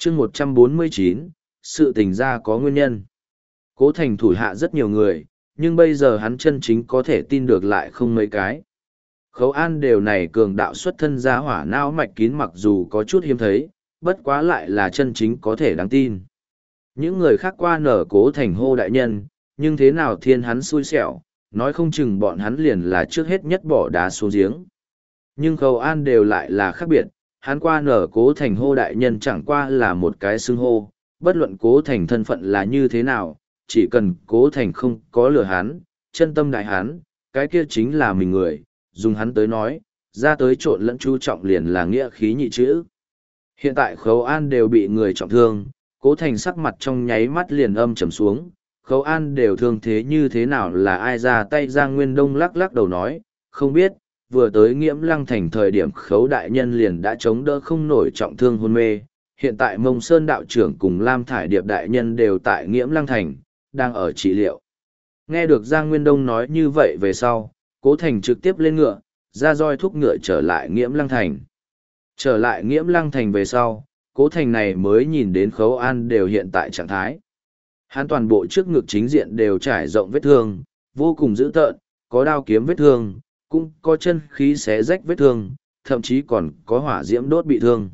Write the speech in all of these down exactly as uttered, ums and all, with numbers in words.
chương một trăm bốn mươi chín, sự tình ra có nguyên nhân. Cố Thành thủ hạ rất nhiều người, nhưng bây giờ hắn chân chính có thể tin được lại không mấy cái. Khấu An đều này cường đạo xuất thân ra hỏa não mạch kín mặc dù có chút hiếm thấy, bất quá lại là chân chính có thể đáng tin. Những người khác qua nở Cố Thành hô đại nhân, nhưng thế nào thiên hắn xui xẻo, nói không chừng bọn hắn liền là trước hết nhất bỏ đá xuống giếng. Nhưng Khấu An đều lại là khác biệt, hắn qua nở Cố Thành hô đại nhân chẳng qua là một cái xưng hô, bất luận Cố Thành thân phận là như thế nào, chỉ cần Cố Thành không có lừa hắn, chân tâm đại hắn, cái kia chính là mình người, dùng hắn tới nói, ra tới trộn lẫn chú trọng liền là nghĩa khí nhị chữ. Hiện tại Khấu An đều bị người trọng thương, Cố Thành sắc mặt trong nháy mắt liền âm trầm xuống, Khấu An đều thương thế như thế nào là ai ra tay. Giang Nguyên Đông lắc lắc đầu nói, không biết, vừa tới Nghiễm Lăng Thành thời điểm Khấu đại nhân liền đã chống đỡ không nổi trọng thương hôn mê, hiện tại Mông Sơn đạo trưởng cùng Lam Thải Điệp đại nhân đều tại Nghiễm Lăng Thành, đang ở trị liệu. Nghe được Giang Nguyên Đông nói như vậy về sau, Cố Thành trực tiếp lên ngựa, ra roi thúc ngựa trở lại Nghiễm Lăng Thành. Trở lại Nghiễm Lăng Thành về sau, Cố Thành này mới nhìn đến Khấu An đều hiện tại trạng thái. Hắn toàn bộ trước ngực chính diện đều trải rộng vết thương, vô cùng dữ tợn, có đao kiếm vết thương, cũng có chân khí xé rách vết thương, thậm chí còn có hỏa diễm đốt bị thương.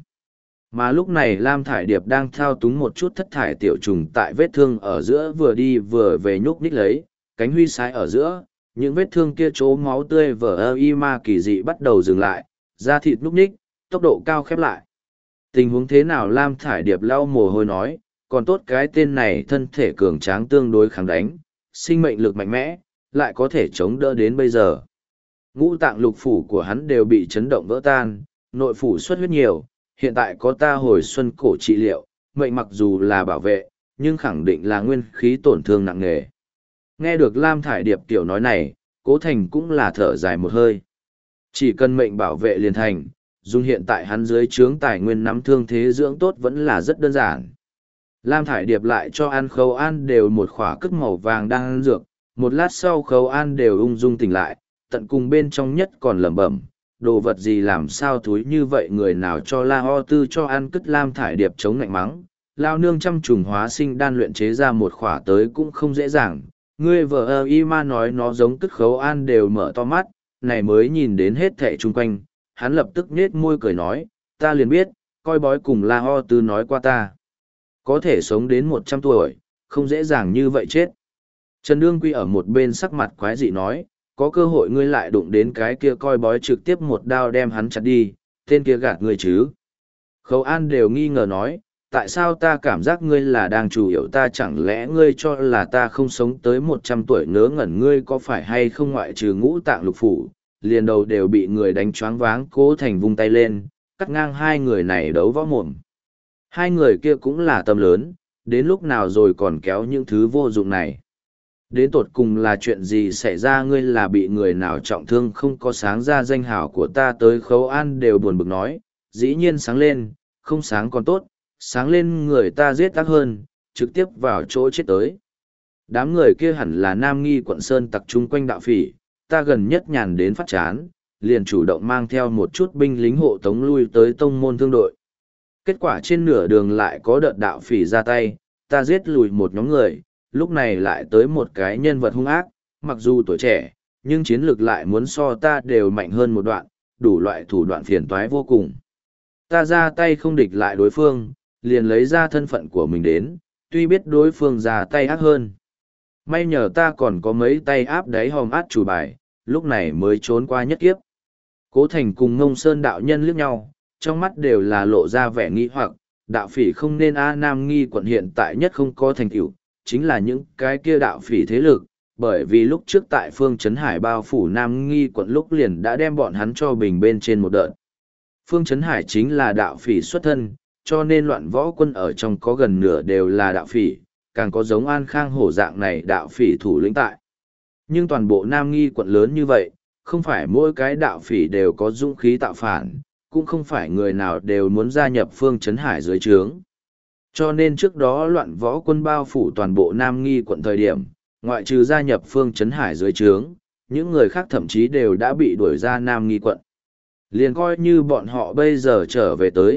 Mà lúc này Lam Thải Điệp đang thao túng một chút thất thải tiểu trùng tại vết thương ở giữa vừa đi vừa về nhúc nhích lấy, cánh huy sái ở giữa, những vết thương kia chỗ máu tươi vỡ ơ y ma kỳ dị bắt đầu dừng lại, da thịt nhúc nhích, tốc độ cao khép lại. Tình huống thế nào Lam Thải Điệp lau mồ hôi nói, còn tốt cái tên này thân thể cường tráng tương đối kháng đánh, sinh mệnh lực mạnh mẽ, lại có thể chống đỡ đến bây giờ. Ngũ tạng lục phủ của hắn đều bị chấn động vỡ tan, nội phủ xuất huyết nhiều, hiện tại có ta hồi xuân cổ trị liệu, mệnh mặc dù là bảo vệ, nhưng khẳng định là nguyên khí tổn thương nặng nề. Nghe được Lam Thải Điệp tiểu nói này, Cố Thành cũng là thở dài một hơi. Chỉ cần mệnh bảo vệ liền thành, dùng hiện tại hắn dưới trướng tài nguyên nắm thương thế dưỡng tốt vẫn là rất đơn giản. Lam Thải Điệp lại cho ăn Khấu An đều một khỏa cức màu vàng đang ăn dược, một lát sau Khấu An đều ung dung tỉnh lại, tận cùng bên trong nhất còn lẩm bẩm, đồ vật gì làm sao thúi như vậy người nào cho La Ho Tư cho ăn cất. Lam Thải Điệp chống ngạnh mắng, lao nương trăm trùng hóa sinh đan luyện chế ra một khỏa tới cũng không dễ dàng, ngươi vợ ơ y ma nói nó giống cất. Khấu An đều mở to mắt, này mới nhìn đến hết thẻ chung quanh, hắn lập tức nết môi cười nói, ta liền biết, coi bói cùng La Ho Tư nói qua ta. Có thể sống đến một trăm tuổi, không dễ dàng như vậy chết. Trần Đương Quy ở một bên sắc mặt quái dị nói, có cơ hội ngươi lại đụng đến cái kia coi bói trực tiếp một đao đem hắn chặt đi, tên kia gạt ngươi chứ. Khấu An đều nghi ngờ nói, tại sao ta cảm giác ngươi là đang chủ yếu ta, chẳng lẽ ngươi cho là ta không sống tới một trăm tuổi ngớ ngẩn, ngươi có phải hay không ngoại trừ ngũ tạng lục phủ, liền đầu đều bị người đánh choáng váng. Cố Thành vung tay lên, cắt ngang hai người này đấu võ mồm. Hai người kia cũng là tâm lớn, đến lúc nào rồi còn kéo những thứ vô dụng này. Đến tột cùng là chuyện gì xảy ra, ngươi là bị người nào trọng thương không có sáng ra danh hảo của ta tới. Khấu An đều buồn bực nói, dĩ nhiên sáng lên, không sáng còn tốt, sáng lên người ta giết ác hơn, trực tiếp vào chỗ chết tới. Đám người kia hẳn là Nam Nghi quận Sơn tặc chung quanh đạo phỉ, ta gần nhất nhàn đến phát chán, liền chủ động mang theo một chút binh lính hộ tống lui tới tông môn thương đội. Kết quả trên nửa đường lại có đợt đạo phỉ ra tay, ta giết lùi một nhóm người, lúc này lại tới một cái nhân vật hung ác, mặc dù tuổi trẻ, nhưng chiến lược lại muốn so ta đều mạnh hơn một đoạn, đủ loại thủ đoạn phiền toái vô cùng. Ta ra tay không địch lại đối phương, liền lấy ra thân phận của mình đến, tuy biết đối phương ra tay ác hơn. May nhờ ta còn có mấy tay áp đáy hòm át chủ bài, lúc này mới trốn qua nhất kiếp. Cố Thành cùng Ngông Sơn đạo nhân liếc nhau, trong mắt đều là lộ ra vẻ nghi hoặc, đạo phỉ không nên A Nam Nghi quận hiện tại nhất không có thành tựu, chính là những cái kia đạo phỉ thế lực, bởi vì lúc trước tại Phương Trấn Hải bao phủ Nam Nghi quận lúc liền đã đem bọn hắn cho bình bên trên một đợt. Phương Trấn Hải chính là đạo phỉ xuất thân, cho nên loạn võ quân ở trong có gần nửa đều là đạo phỉ, càng có giống An Khang Hổ dạng này đạo phỉ thủ lĩnh tại. Nhưng toàn bộ Nam Nghi quận lớn như vậy, không phải mỗi cái đạo phỉ đều có dũng khí tạo phản, cũng không phải người nào đều muốn gia nhập Phương Trấn Hải dưới trướng. Cho nên trước đó loạn võ quân bao phủ toàn bộ Nam Nghi quận thời điểm, ngoại trừ gia nhập Phương Trấn Hải dưới trướng, những người khác thậm chí đều đã bị đuổi ra Nam Nghi quận. Liền coi như bọn họ bây giờ trở về tới,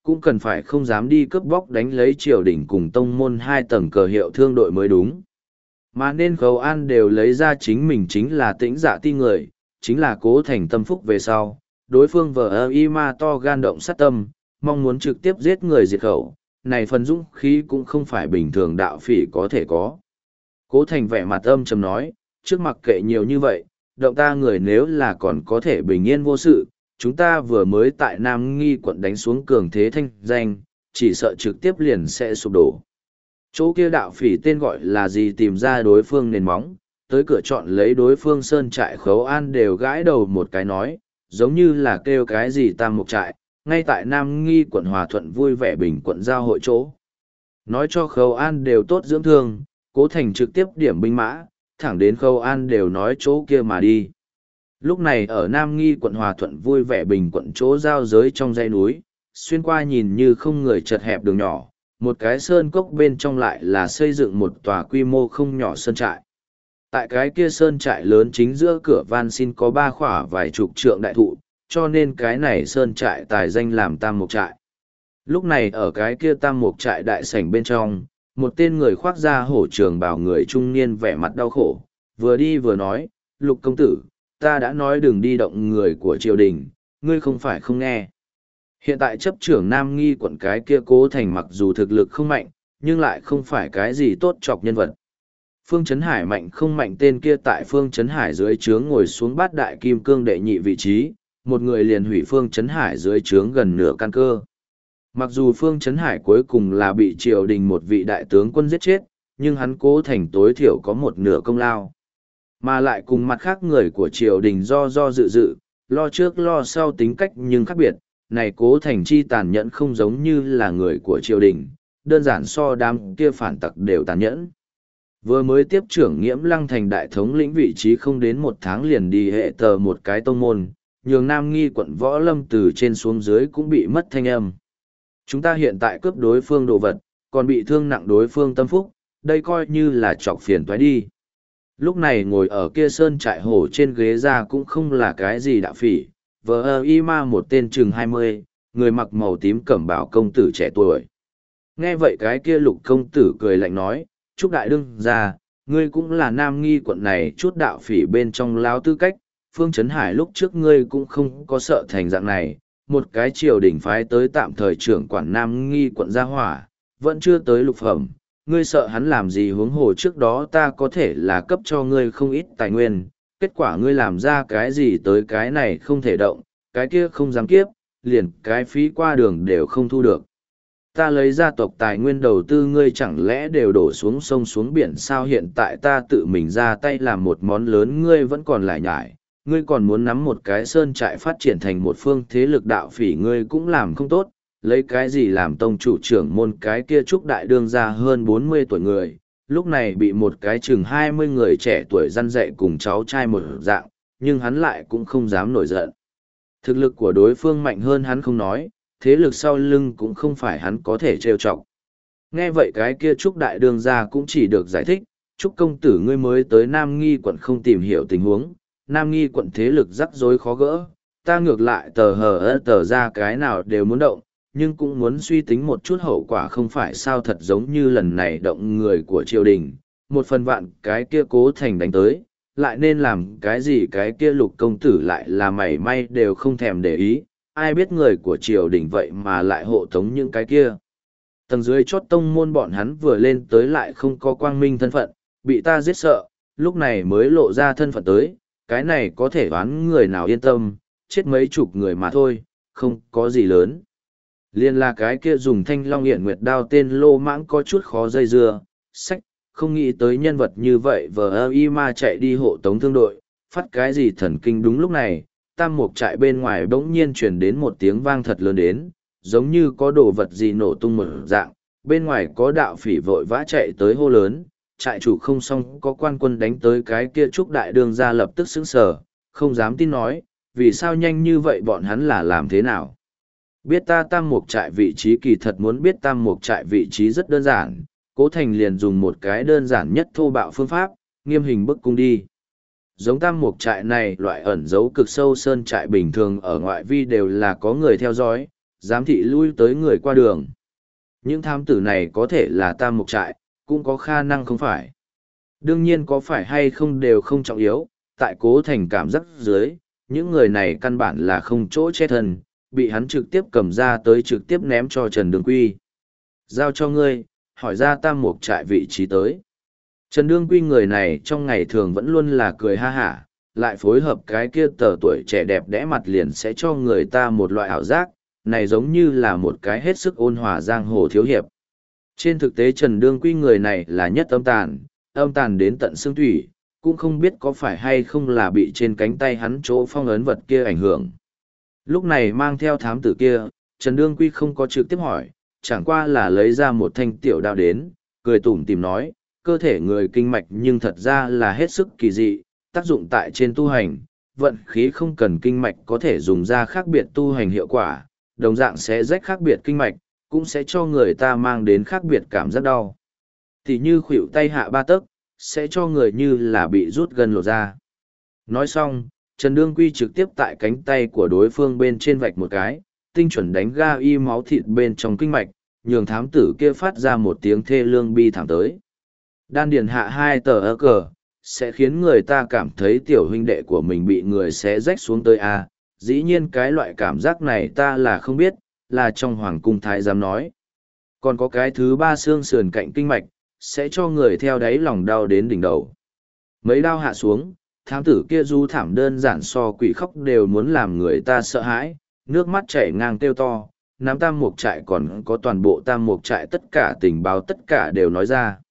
cũng cần phải không dám đi cướp bóc đánh lấy triều đình cùng tông môn hai tầng cờ hiệu thương đội mới đúng. Mà nên Khấu An đều lấy ra chính mình chính là Tĩnh Dạ Ti người, chính là Cố Thành tâm phúc về sau, đối phương vờ ơ y ma to gan động sát tâm, mong muốn trực tiếp giết người diệt khẩu, này phần dũng khí cũng không phải bình thường đạo phỉ có thể có. Cố Thành vẻ mặt âm trầm nói, trước mặc kệ nhiều như vậy, động ta người nếu là còn có thể bình yên vô sự, chúng ta vừa mới tại Nam Nghi quận đánh xuống cường thế thanh danh, chỉ sợ trực tiếp liền sẽ sụp đổ. Chỗ kia đạo phỉ tên gọi là gì tìm ra đối phương nền móng, tới cửa chọn lấy đối phương sơn trại Khấu An đều gãi đầu một cái nói, giống như là kêu cái gì tam mục trại, ngay tại Nam Nghi quận Hòa Thuận vui vẻ bình quận giao hội chỗ. Nói cho Khấu An đều tốt dưỡng thương, Cố Thành trực tiếp điểm binh mã, thẳng đến Khấu An đều nói chỗ kia mà đi. Lúc này ở Nam Nghi quận Hòa Thuận vui vẻ bình quận chỗ giao giới trong dãy núi, xuyên qua nhìn như không người chật hẹp đường nhỏ, một cái sơn cốc bên trong lại là xây dựng một tòa quy mô không nhỏ sơn trại. Tại cái kia sơn trại lớn chính giữa cửa van xin có ba khỏa vài chục trượng đại thụ, cho nên cái này sơn trại tài danh làm tam mục trại. Lúc này ở cái kia tam mục trại đại sảnh bên trong, một tên người khoác da hổ trường bảo người trung niên vẻ mặt đau khổ, vừa đi vừa nói, Lục công tử, ta đã nói đừng đi động người của triều đình, ngươi không phải không nghe. Hiện tại chấp trưởng Nam Nghi quận cái kia Cố Thành mặc dù thực lực không mạnh, nhưng lại không phải cái gì tốt chọc nhân vật. Phương Trấn Hải mạnh không mạnh tên kia tại Phương Trấn Hải dưới trướng ngồi xuống bát đại kim cương đệ nhị vị trí, một người liền hủy Phương Trấn Hải dưới trướng gần nửa căn cơ. Mặc dù Phương Trấn Hải cuối cùng là bị triều đình một vị đại tướng quân giết chết, nhưng hắn Cố Thành tối thiểu có một nửa công lao. Mà lại cùng mặt khác người của triều đình do do dự dự, lo trước lo sau tính cách nhưng khác biệt, này Cố Thành chi tàn nhẫn không giống như là người của triều đình, đơn giản so đám kia phản tặc đều tàn nhẫn. Vừa mới tiếp trưởng Nghiễm Lăng thành đại thống lĩnh vị trí không đến một tháng liền đi hệ tờ một cái tông môn, nhường Nam Nghi quận Võ Lâm từ trên xuống dưới cũng bị mất thanh âm. Chúng ta hiện tại cướp đối phương đồ vật, còn bị thương nặng đối phương tâm phúc, đây coi như là chọc phiền toái đi. Lúc này ngồi ở kia sơn trại hổ trên ghế ra cũng không là cái gì đạo phỉ, vờ ơ y ma một tên chừng hai mươi, người mặc màu tím cẩm bào công tử trẻ tuổi. Nghe vậy cái kia Lục công tử cười lạnh nói, Trúc đại đương ra, ngươi cũng là Nam Nghi quận này chút đạo phỉ bên trong lao tư cách, Phương Trấn Hải lúc trước ngươi cũng không có sợ thành dạng này, một cái triều đình phái tới tạm thời trưởng quản Nam Nghi quận gia hỏa, vẫn chưa tới lục phẩm, ngươi sợ hắn làm gì huống hồ trước đó ta có thể là cấp cho ngươi không ít tài nguyên, kết quả ngươi làm ra cái gì tới cái này không thể động, cái kia không dám kiếp, liền cái phí qua đường đều không thu được. Ta lấy gia tộc tài nguyên đầu tư ngươi chẳng lẽ đều đổ xuống sông xuống biển sao hiện tại ta tự mình ra tay làm một món lớn ngươi vẫn còn lại nhải, ngươi còn muốn nắm một cái sơn trại phát triển thành một phương thế lực đạo phỉ ngươi cũng làm không tốt, lấy cái gì làm tông chủ trưởng môn cái kia Trúc đại đương ra hơn bốn mươi tuổi người, lúc này bị một cái chừng hai mươi người trẻ tuổi răn dạy cùng cháu trai một dạng, nhưng hắn lại cũng không dám nổi giận. Thực lực của đối phương mạnh hơn hắn không nói, thế lực sau lưng cũng không phải hắn có thể trêu chọc. Nghe vậy cái kia Trúc đại đương ra cũng chỉ được giải thích, Trúc công tử ngươi mới tới Nam Nghi quận không tìm hiểu tình huống, Nam Nghi quận thế lực rắc rối khó gỡ, ta ngược lại tờ hờ ơ tờ ra cái nào đều muốn động, nhưng cũng muốn suy tính một chút hậu quả không phải sao thật giống như lần này động người của triều đình, một phần vạn cái kia Cố Thành đánh tới, lại nên làm cái gì cái kia Lục công tử lại là mảy may đều không thèm để ý, ai biết người của triều đình vậy mà lại hộ tống những cái kia. Tầng dưới chót tông môn bọn hắn vừa lên tới lại không có quang minh thân phận, bị ta giết sợ, lúc này mới lộ ra thân phận tới, cái này có thể đoán người nào yên tâm, chết mấy chục người mà thôi, không có gì lớn. Liên là cái kia dùng thanh long hiển nguyệt đao tên lô mãng có chút khó dây dưa, sách, không nghĩ tới nhân vật như vậy vờ ơ y ma chạy đi hộ tống thương đội, phát cái gì thần kinh đúng lúc này, tam mục trại bên ngoài bỗng nhiên chuyển đến một tiếng vang thật lớn đến, giống như có đồ vật gì nổ tung một dạng, bên ngoài có đạo phỉ vội vã chạy tới hô lớn, trại chủ không xong có quan quân đánh tới cái kia Trúc đại đương ra lập tức sững sờ, không dám tin nói, vì sao nhanh như vậy bọn hắn là làm thế nào. Biết ta tam mục trại vị trí kỳ thật muốn biết tam mục trại vị trí rất đơn giản, Cố Thành liền dùng một cái đơn giản nhất thô bạo phương pháp, nghiêm hình bức cung đi. Giống tam mục trại này loại ẩn giấu cực sâu sơn trại bình thường ở ngoại vi đều là có người theo dõi, giám thị lui tới người qua đường. Những thám tử này có thể là tam mục trại, cũng có khả năng không phải. Đương nhiên có phải hay không đều không trọng yếu, tại Cố Thành cảm giác dưới, những người này căn bản là không chỗ che thân, bị hắn trực tiếp cầm ra tới trực tiếp ném cho Trần Đương Quy. Giao cho ngươi, hỏi ra tam mục trại vị trí tới. Trần Đương Quy người này trong ngày thường vẫn luôn là cười ha hả, lại phối hợp cái kia tờ tuổi trẻ đẹp đẽ mặt liền sẽ cho người ta một loại ảo giác, này giống như là một cái hết sức ôn hòa giang hồ thiếu hiệp. Trên thực tế Trần Đương Quy người này là nhất âm tàn, âm tàn đến tận xương thủy, cũng không biết có phải hay không là bị trên cánh tay hắn chỗ phong ấn vật kia ảnh hưởng. Lúc này mang theo thám tử kia, Trần Đương Quy không có trực tiếp hỏi, chẳng qua là lấy ra một thanh tiểu đao đến, cười tủm tìm nói, cơ thể người kinh mạch nhưng thật ra là hết sức kỳ dị, tác dụng tại trên tu hành, vận khí không cần kinh mạch có thể dùng ra khác biệt tu hành hiệu quả, đồng dạng sẽ rách khác biệt kinh mạch, cũng sẽ cho người ta mang đến khác biệt cảm giác đau. Thì như khuỷu tay hạ ba tấc, sẽ cho người như là bị rút gân lột ra. Nói xong, Trần Đương Quy trực tiếp tại cánh tay của đối phương bên trên vạch một cái, tinh chuẩn đánh ga y máu thịt bên trong kinh mạch, nhường thám tử kia phát ra một tiếng thê lương bi thảm tới. Đan điền hạ hai tờ ơ cờ, sẽ khiến người ta cảm thấy tiểu huynh đệ của mình bị người xé rách xuống tới a. Dĩ nhiên cái loại cảm giác này ta là không biết, là trong hoàng cung thái giám nói. Còn có cái thứ ba xương sườn cạnh kinh mạch, sẽ cho người theo đáy lòng đau đến đỉnh đầu. Mấy đao hạ xuống, thám tử kia du thảm đơn giản so quỷ khóc đều muốn làm người ta sợ hãi, nước mắt chảy ngang kêu to, nắm tam mục trại còn có toàn bộ tam mục trại tất cả tình báo tất cả đều nói ra.